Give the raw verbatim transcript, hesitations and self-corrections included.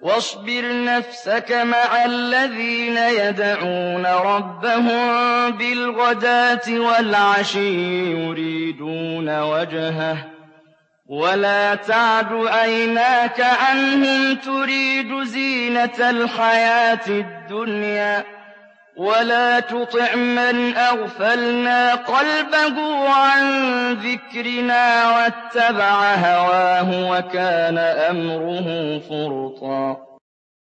وَاصْبِرْ نَفْسَكَ مَعَ الَّذِينَ يَدْعُونَ رَبَّهُم بِالْغَدَاةِ وَالْعَشِيِّ يُرِيدُونَ وَجْهَهُ ۖ وَلَا تَعْدُ عَيْنَاكَ عَنْهُمْ تُرِيدُ زِينَةَ الْحَيَاةِ الدُّنْيَا ۖ وَلَا تُطِعْ مَنْ أَغْفَلْنَا قَلْبَهُ عَن ذِكْرِنَا وَاتَّبَعَ هَوَاهُ وَكَانَ أَمْرُهُ فُرُطًا